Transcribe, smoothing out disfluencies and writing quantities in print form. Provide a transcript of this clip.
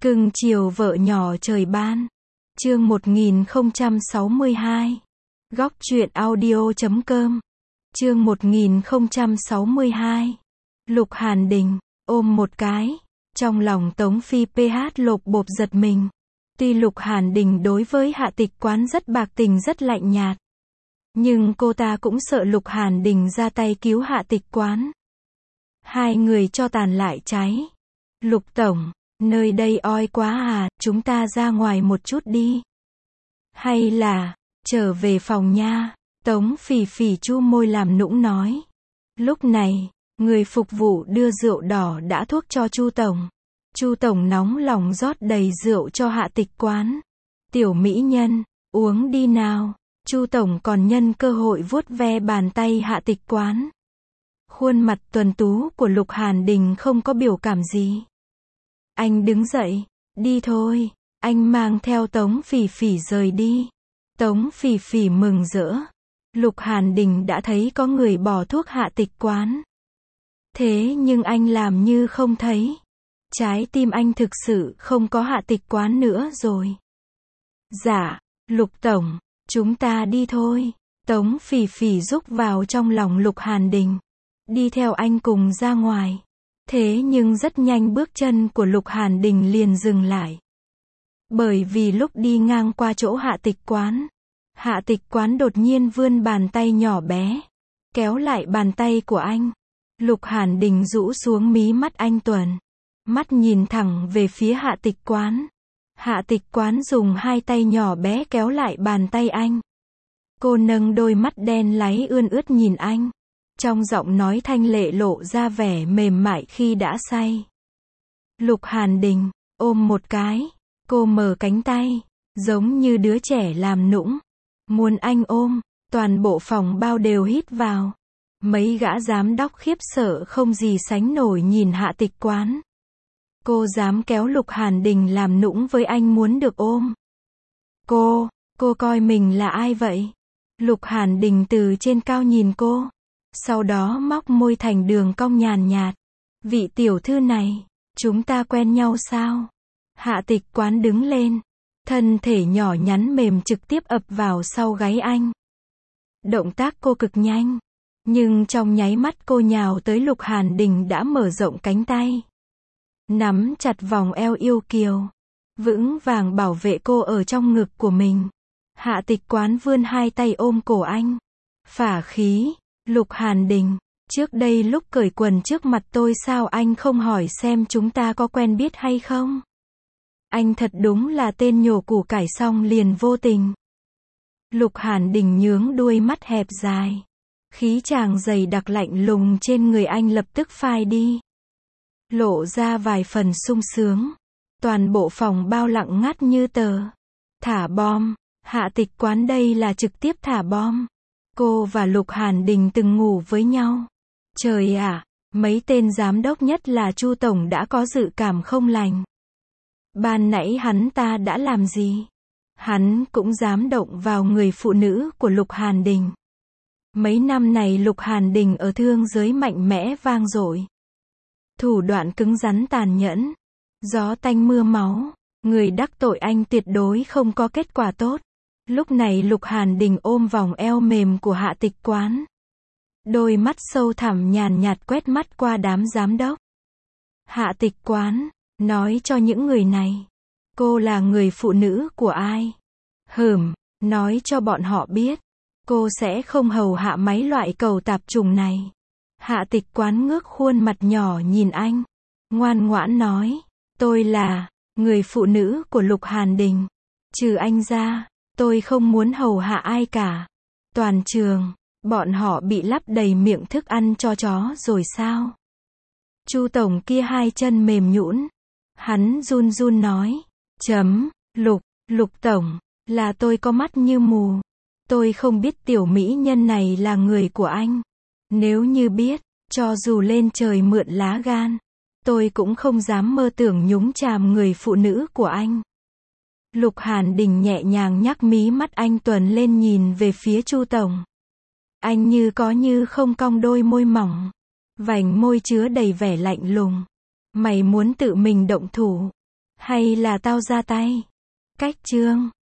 Cưng chiều vợ nhỏ trời ban. Chương 1062. Góc truyện audio.com. Chương 1062. Lục Hàn Đình, ôm một cái. Trong lòng Tống Phi PH lột bột giật mình. Tuy Lục Hàn Đình đối với Hạ Tịch Quán rất bạc tình rất lạnh nhạt. Nhưng cô ta cũng sợ Lục Hàn Đình ra tay cứu Hạ Tịch Quán. Hai người cho tàn lại cháy. Lục Tổng, nơi đây oi quá à, chúng ta ra ngoài một chút đi. Hay là, trở về phòng nha. Tống Phỉ Phỉ chu môi làm nũng nói. Lúc này, người phục vụ đưa rượu đỏ đã thuốc cho Chu Tổng. Chu Tổng nóng lòng rót đầy rượu cho Hạ Tịch Quán. Tiểu mỹ nhân, uống đi nào. Chu Tổng còn nhân cơ hội vuốt ve bàn tay Hạ Tịch Quán. Khuôn mặt tuấn tú của Lục Hàn Đình không có biểu cảm gì. Anh đứng dậy, đi thôi, anh mang theo Tống Phỉ Phỉ rời đi. Tống Phỉ Phỉ mừng rỡ. Lục Hàn Đình đã thấy có người bỏ thuốc Hạ Tịch Quán. Thế nhưng anh làm như không thấy. Trái tim anh thực sự không có Hạ Tịch Quán nữa rồi. Dạ, Lục Tổng, chúng ta đi thôi. Tống Phỉ Phỉ rúc vào trong lòng Lục Hàn Đình. Đi theo anh cùng ra ngoài. Thế nhưng rất nhanh bước chân của Lục Hàn Đình liền dừng lại. Bởi vì lúc đi ngang qua chỗ Hạ Tịch Quán, Hạ Tịch Quán đột nhiên vươn bàn tay nhỏ bé, kéo lại bàn tay của anh. Lục Hàn Đình rũ xuống mí mắt anh tuần, mắt nhìn thẳng về phía Hạ Tịch Quán. Hạ Tịch Quán dùng hai tay nhỏ bé kéo lại bàn tay anh. Cô nâng đôi mắt đen láy ươn ướt nhìn anh. Trong giọng nói thanh lệ lộ ra vẻ mềm mại khi đã say. Lục Hàn Đình, ôm một cái. Cô mở cánh tay, giống như đứa trẻ làm nũng. Muốn anh ôm, toàn bộ phòng bao đều hít vào. Mấy gã giám đốc khiếp sợ không gì sánh nổi nhìn Hạ Tịch Quán. Cô dám kéo Lục Hàn Đình làm nũng với anh muốn được ôm. Cô coi mình là ai vậy? Lục Hàn Đình từ trên cao nhìn cô. Sau đó móc môi thành đường cong nhàn nhạt. Vị tiểu thư này, chúng ta quen nhau sao? Hạ Tịch Quán đứng lên. Thân thể nhỏ nhắn mềm trực tiếp ập vào sau gáy anh. Động tác cô cực nhanh. Nhưng trong nháy mắt cô nhào tới Lục Hàn Đình đã mở rộng cánh tay. Nắm chặt vòng eo yêu kiều. Vững vàng bảo vệ cô ở trong ngực của mình. Hạ Tịch Quán vươn hai tay ôm cổ anh. Phả khí. Lục Hàn Đình, trước đây lúc cởi quần trước mặt tôi sao anh không hỏi xem chúng ta có quen biết hay không? Anh thật đúng là tên nhổ củ cải xong liền vô tình. Lục Hàn Đình nhướng đuôi mắt hẹp dài. Khí chàng dày đặc lạnh lùng trên người anh lập tức phai đi. Lộ ra vài phần sung sướng. Toàn bộ phòng bao lặng ngắt như tờ. Thả bom. Hạ Tịch Quán đây là trực tiếp thả bom. Cô và Lục Hàn Đình từng ngủ với nhau. Trời ạ, mấy tên giám đốc nhất là Chu Tổng đã có dự cảm không lành. Ban nãy hắn ta đã làm gì? Hắn cũng dám động vào người phụ nữ của Lục Hàn Đình. Mấy năm này Lục Hàn Đình ở thương giới mạnh mẽ vang dội. Thủ đoạn cứng rắn tàn nhẫn. Gió tanh mưa máu. Người đắc tội anh tuyệt đối không có kết quả tốt. Lúc này Lục Hàn Đình ôm vòng eo mềm của Hạ Tịch Quán. Đôi mắt sâu thẳm nhàn nhạt quét mắt qua đám giám đốc. Hạ Tịch Quán, nói cho những người này. Cô là người phụ nữ của ai? Nói cho bọn họ biết. Cô sẽ không hầu hạ mấy loại cẩu tạp trùng này. Hạ Tịch Quán ngước khuôn mặt nhỏ nhìn anh. Ngoan ngoãn nói. Tôi là người phụ nữ của Lục Hàn Đình. Trừ anh ra. Tôi không muốn hầu hạ ai cả. Toàn trường, bọn họ bị lắp đầy miệng thức ăn cho chó rồi sao? Chu Tổng kia hai chân mềm nhũn. Hắn run run nói. Lục Tổng, là tôi có mắt như mù. Tôi không biết tiểu mỹ nhân này là người của anh. Nếu như biết, cho dù lên trời mượn lá gan, tôi cũng không dám mơ tưởng nhúng chàm người phụ nữ của anh. Lục Hàn Đình nhẹ nhàng nhắc mí mắt anh tuần lên nhìn về phía Chu Tổng. Anh như có như không cong đôi môi mỏng. Vành môi chứa đầy vẻ lạnh lùng. Mày muốn tự mình động thủ. Hay là tao ra tay? Cách chương